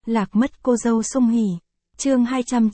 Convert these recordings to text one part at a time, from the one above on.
Lạc mất cô dâu Song Hỷ. Chương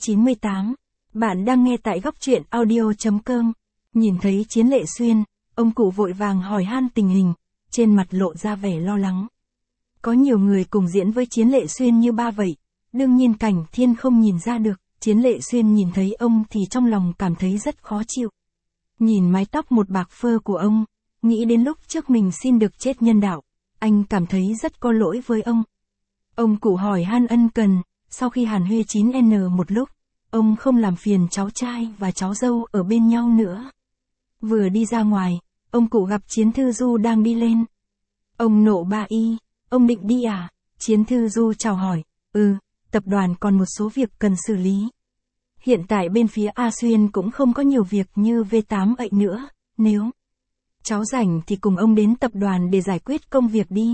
298. Bạn đang nghe tại góc truyện audio.com. Nhìn thấy Chiến Lệ Xuyên, ông cụ vội vàng hỏi han tình hình, trên mặt lộ ra vẻ lo lắng. Có nhiều người cùng diễn với Chiến Lệ Xuyên như ba vậy, đương nhiên Cảnh Thiên không nhìn ra được. Chiến Lệ Xuyên nhìn thấy ông thì trong lòng cảm thấy rất khó chịu. Nhìn mái tóc một bạc phơ của ông, nghĩ đến lúc trước mình xin được chết nhân đạo, anh cảm thấy rất có lỗi với ông. Ông cụ hỏi han ân cần, sau khi hàn huyên 9N một lúc, ông không làm phiền cháu trai và cháu dâu ở bên nhau nữa. Vừa đi ra ngoài, ông cụ gặp Chiến Thư Du đang đi lên. Ông nộ ba y, ông định đi à? Chiến Thư Du chào hỏi, tập đoàn còn một số việc cần xử lý. Hiện tại bên phía A Xuyên cũng không có nhiều việc như V8 ậy nữa, nếu cháu rảnh thì cùng ông đến tập đoàn để giải quyết công việc đi.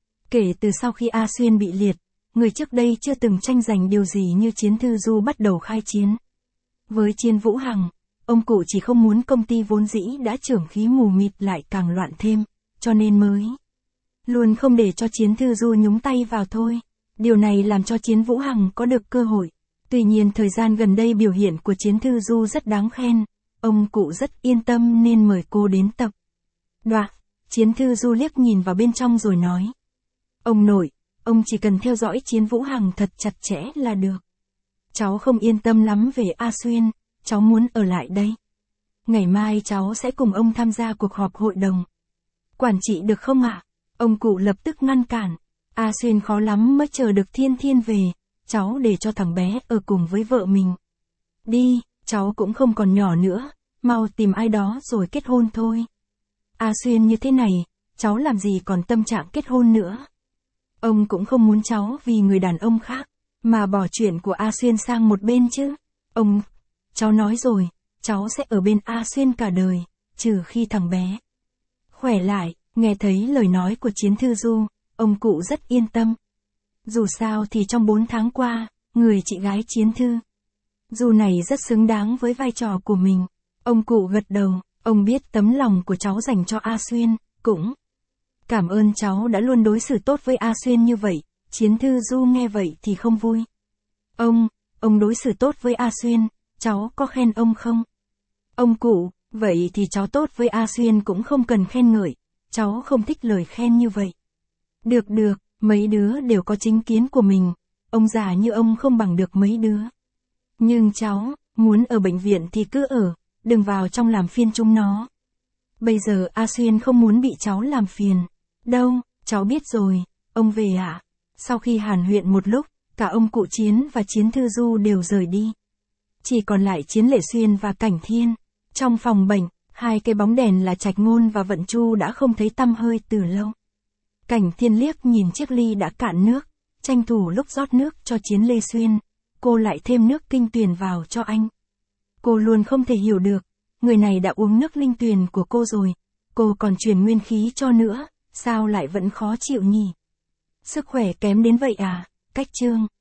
Kể từ sau khi A Xuyên bị liệt, người trước đây chưa từng tranh giành điều gì như Chiến Thư Du bắt đầu khai chiến. Với Chiến Vũ Hằng, ông cụ chỉ không muốn công ty vốn dĩ đã chưởng khí mù mịt lại càng loạn thêm, cho nên mới luôn không để cho Chiến Thư Du nhúng tay vào thôi. Điều này làm cho Chiến Vũ Hằng có được cơ hội. Tuy nhiên thời gian gần đây biểu hiện của Chiến Thư Du rất đáng khen, ông cụ rất yên tâm nên mời cô đến tập đoàn. Chiến Thư Du liếc nhìn vào bên trong rồi nói. Ông nội, ông chỉ cần theo dõi Chiến Vũ Hằng thật chặt chẽ là được. Cháu không yên tâm lắm về A Xuyên, cháu muốn ở lại đây. Ngày mai cháu sẽ cùng ông tham gia cuộc họp hội đồng quản trị được không ạ? Ông cụ lập tức ngăn cản. A Xuyên khó lắm mới chờ được Thiên Thiên về, cháu để cho thằng bé ở cùng với vợ mình. Đi, cháu cũng không còn nhỏ nữa, mau tìm ai đó rồi kết hôn thôi. A Xuyên như thế này, cháu làm gì còn tâm trạng kết hôn nữa. Ông cũng không muốn cháu vì người đàn ông khác, mà bỏ chuyện của A Xuyên sang một bên chứ. Cháu nói rồi, cháu sẽ ở bên A Xuyên cả đời, trừ khi thằng bé khỏe lại. Nghe thấy lời nói của Chiến Thư Du, ông cụ rất yên tâm. Dù sao thì trong 4 tháng qua, người chị gái Chiến Thư Du này rất xứng đáng với vai trò của mình. Ông cụ gật đầu, ông biết tấm lòng của cháu dành cho A Xuyên, cũng cảm ơn cháu đã luôn đối xử tốt với A Xuyên như vậy. Chiến Thư Du nghe vậy thì không vui. Ông đối xử tốt với A Xuyên, cháu có khen ông không? Ông cụ, vậy thì cháu tốt với A Xuyên cũng không cần khen ngợi, cháu không thích lời khen như vậy. Được, mấy đứa đều có chính kiến của mình, ông già như ông không bằng được mấy đứa. Nhưng cháu, muốn ở bệnh viện thì cứ ở, đừng vào trong làm phiền chúng nó. Bây giờ A Xuyên không muốn bị cháu làm phiền. Đâu, cháu biết rồi, ông về ạ. Sau khi hàn huyên một lúc, cả ông cụ Chiến và Chiến Thư Du đều rời đi. Chỉ còn lại Chiến Lệ Xuyên và Cảnh Thiên. Trong phòng bệnh, hai cái bóng đèn là Trạch Ngôn và Vận Chu đã không thấy tăm hơi từ lâu. Cảnh Thiên liếc nhìn chiếc ly đã cạn nước, tranh thủ lúc rót nước cho Chiến Lệ Xuyên, cô lại thêm nước kinh tuyền vào cho anh. Cô luôn không thể hiểu được, người này đã uống nước linh tuyền của cô rồi, cô còn truyền nguyên khí cho nữa, sao lại vẫn khó chịu nhỉ? Sức khỏe kém đến vậy à? Cách chương